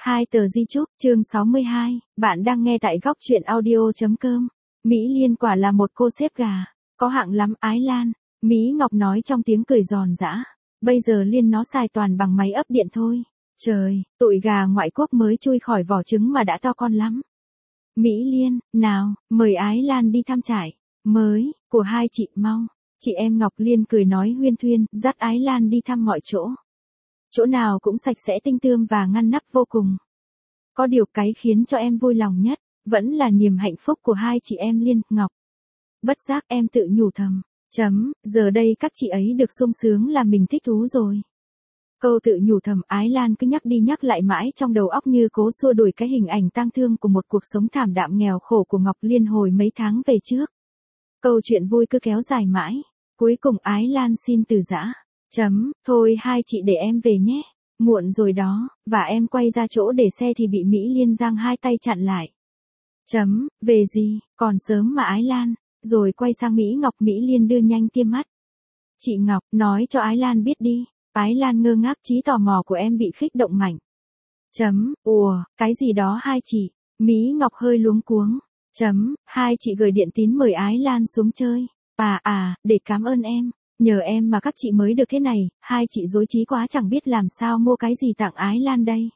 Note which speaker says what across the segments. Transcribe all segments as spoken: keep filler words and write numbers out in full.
Speaker 1: Hai tờ di chúc, chương sáu mươi hai, bạn đang nghe tại góc truyện audio.com. Mỹ Liên quả là một cô xếp gà, có hạng lắm Ái Lan, Mỹ Ngọc nói trong tiếng cười giòn giã. Bây giờ Liên nó xài toàn bằng máy ấp điện thôi. Trời, tụi gà ngoại quốc mới chui khỏi vỏ trứng mà đã to con lắm. Mỹ Liên, nào, mời Ái Lan đi thăm trại mới của hai chị mau. Chị em Ngọc Liên cười nói huyên thuyên, dắt Ái Lan đi thăm mọi chỗ. Chỗ nào cũng sạch sẽ tinh tươm và ngăn nắp vô cùng. Có điều cái khiến cho em vui lòng nhất, vẫn là niềm hạnh phúc của hai chị em Liên, Ngọc. Bất giác em tự nhủ thầm, chấm, giờ đây các chị ấy được sung sướng là mình thích thú rồi. Câu tự nhủ thầm Ái Lan cứ nhắc đi nhắc lại mãi trong đầu óc như cố xua đuổi cái hình ảnh tang thương của một cuộc sống thảm đạm nghèo khổ của Ngọc Liên hồi mấy tháng về trước. Câu chuyện vui cứ kéo dài mãi, cuối cùng Ái Lan xin từ giã. Chấm, thôi hai chị để em về nhé, muộn rồi đó, và em quay ra chỗ để xe thì bị Mỹ Liên giang hai tay chặn lại. Chấm, về gì, còn sớm mà Ái Lan, rồi quay sang Mỹ Ngọc. Mỹ Liên đưa nhanh tiêm mắt. Chị Ngọc, nói cho Ái Lan biết đi. Ái Lan ngơ ngác, trí tò mò của em bị khích động mạnh. Chấm, ùa, cái gì đó hai chị, Mỹ Ngọc hơi luống cuống. Chấm, hai chị gửi điện tín mời Ái Lan xuống chơi. À à, để cảm ơn em. Nhờ em mà các chị mới được thế này, hai chị rối trí quá chẳng biết làm sao mua cái gì tặng Ái Lan đây.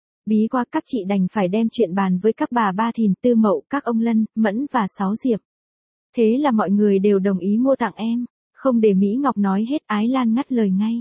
Speaker 1: Bí quá các chị đành phải đem chuyện bàn với các bà Ba Thìn, Tư Mậu, các ông Lân, Mẫn và Sáu Diệp. Thế là mọi người đều đồng ý mua tặng em, không để Mỹ Ngọc nói hết Ái Lan ngắt lời ngay.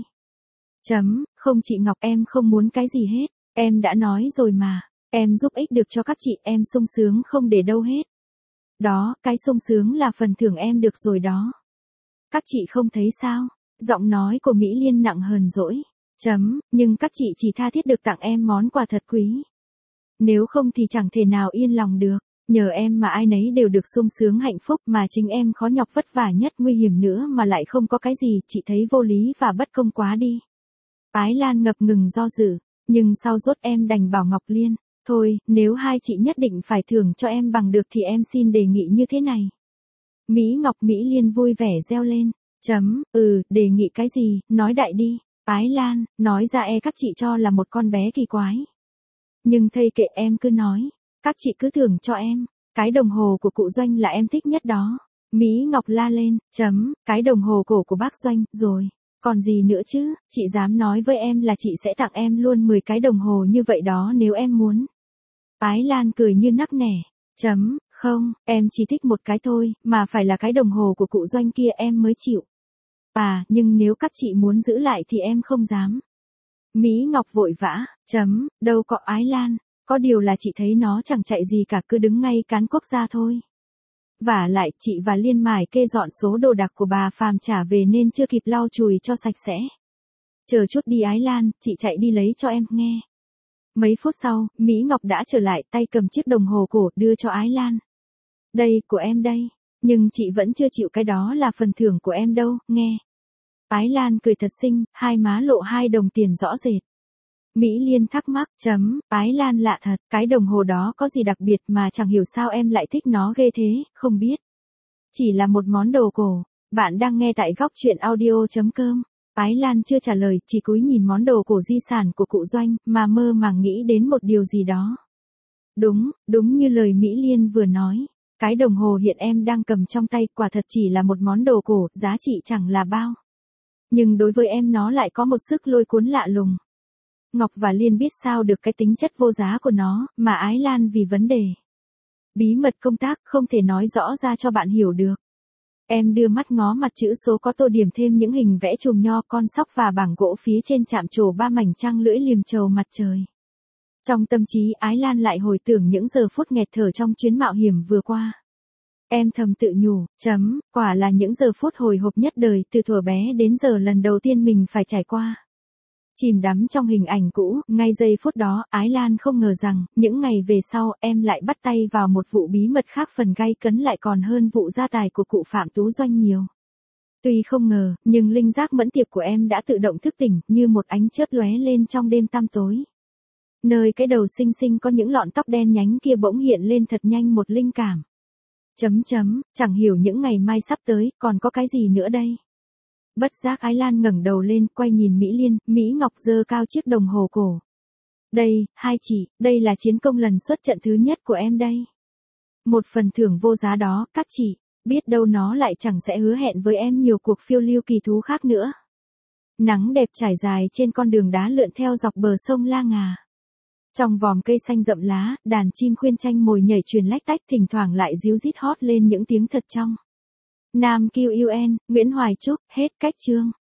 Speaker 1: Chấm, không chị Ngọc em không muốn cái gì hết, em đã nói rồi mà, em giúp ích được cho các chị em sung sướng không để đâu hết. Đó, cái sung sướng là phần thưởng em được rồi đó. Các chị không thấy sao? Giọng nói của Mỹ Liên nặng hờn dỗi. Chấm, nhưng các chị chỉ tha thiết được tặng em món quà thật quý. Nếu không thì chẳng thể nào yên lòng được. Nhờ em mà ai nấy đều được sung sướng hạnh phúc, mà chính em khó nhọc vất vả nhất nguy hiểm nữa mà lại không có cái gì, chị thấy vô lý và bất công quá đi. Ái Lan ngập ngừng do dự, nhưng sau rốt em đành bảo Ngọc Liên, thôi, nếu hai chị nhất định phải thưởng cho em bằng được thì em xin đề nghị như thế này. Mỹ Ngọc. Mỹ Liên vui vẻ reo lên. Chấm, ừ, đề nghị cái gì, nói đại đi. Ái Lan, nói ra e các chị cho là một con bé kỳ quái. Nhưng thầy kệ em cứ nói, các chị cứ thưởng cho em, cái đồng hồ của cụ Doanh là em thích nhất đó. Mỹ Ngọc la lên, chấm, cái đồng hồ cổ của bác Doanh, rồi, còn gì nữa chứ, chị dám nói với em là chị sẽ tặng em luôn mười cái đồng hồ như vậy đó nếu em muốn. Ái Lan cười như nắc nẻ, chấm, không, em chỉ thích một cái thôi, mà phải là cái đồng hồ của cụ Doanh kia em mới chịu. À, nhưng nếu các chị muốn giữ lại thì em không dám. Mỹ Ngọc vội vã, chấm, đâu có Ái Lan, có điều là chị thấy nó chẳng chạy gì cả, cứ đứng ngay cán quốc gia thôi. Vả lại, chị và Liên mải kê dọn số đồ đạc của bà Phàm trả về nên chưa kịp lau chùi cho sạch sẽ. Chờ chút đi Ái Lan, chị chạy đi lấy cho em nghe. Mấy phút sau, Mỹ Ngọc đã trở lại, tay cầm chiếc đồng hồ cổ đưa cho Ái Lan. Đây, của em đây, nhưng chị vẫn chưa chịu cái đó là phần thưởng của em đâu, nghe. Ái Lan cười thật xinh, hai má lộ hai đồng tiền rõ rệt. Mỹ Liên thắc mắc, chấm, Ái Lan lạ thật, cái đồng hồ đó có gì đặc biệt mà chẳng hiểu sao em lại thích nó ghê thế, không biết. Chỉ là một món đồ cổ, bạn đang nghe tại góc truyện audio.com. Ái Lan chưa trả lời, chỉ cúi nhìn món đồ cổ di sản của cụ Doanh, mà mơ màng nghĩ đến một điều gì đó. Đúng, đúng như lời Mỹ Liên vừa nói. Cái đồng hồ hiện em đang cầm trong tay quả thật chỉ là một món đồ cổ, giá trị chẳng là bao. Nhưng đối với em nó lại có một sức lôi cuốn lạ lùng. Ngọc và Liên biết sao được cái tính chất vô giá của nó, mà Ái Lan vì vấn đề bí mật công tác không thể nói rõ ra cho bạn hiểu được. Em đưa mắt ngó mặt chữ số có tô điểm thêm những hình vẽ chùm nho, con sóc và bảng gỗ phía trên chạm trổ ba mảnh trăng lưỡi liềm trầu mặt trời. Trong tâm trí Ái Lan lại hồi tưởng những giờ phút nghẹt thở trong chuyến mạo hiểm vừa qua. Em thầm tự nhủ, chấm, quả là những giờ phút hồi hộp nhất đời từ thuở bé đến giờ lần đầu tiên mình phải trải qua. Chìm đắm trong hình ảnh cũ, ngay giây phút đó, Ái Lan không ngờ rằng, những ngày về sau, em lại bắt tay vào một vụ bí mật khác phần gay cấn lại còn hơn vụ gia tài của cụ Phạm Tú Doanh nhiều. Tuy không ngờ, nhưng linh giác mẫn tiệp của em đã tự động thức tỉnh, như một ánh chớp lóe lên trong đêm tăm tối. Nơi cái đầu xinh xinh có những lọn tóc đen nhánh kia bỗng hiện lên thật nhanh một linh cảm. Chấm chấm, chẳng hiểu những ngày mai sắp tới, còn có cái gì nữa đây? Bất giác Ái Lan ngẩng đầu lên, quay nhìn Mỹ Liên, Mỹ Ngọc giơ cao chiếc đồng hồ cổ. Đây, hai chị, đây là chiến công lần xuất trận thứ nhất của em đây. Một phần thưởng vô giá đó, các chị, biết đâu nó lại chẳng sẽ hứa hẹn với em nhiều cuộc phiêu lưu kỳ thú khác nữa. Nắng đẹp trải dài trên con đường đá lượn theo dọc bờ sông La Ngà. Trong vòm cây xanh rậm lá, đàn chim khuyên tranh mồi nhảy truyền lách tách, thỉnh thoảng lại ríu rít hót lên những tiếng thật trong. Nam quy en, Nguyễn Hoài Trúc, hết cách chương.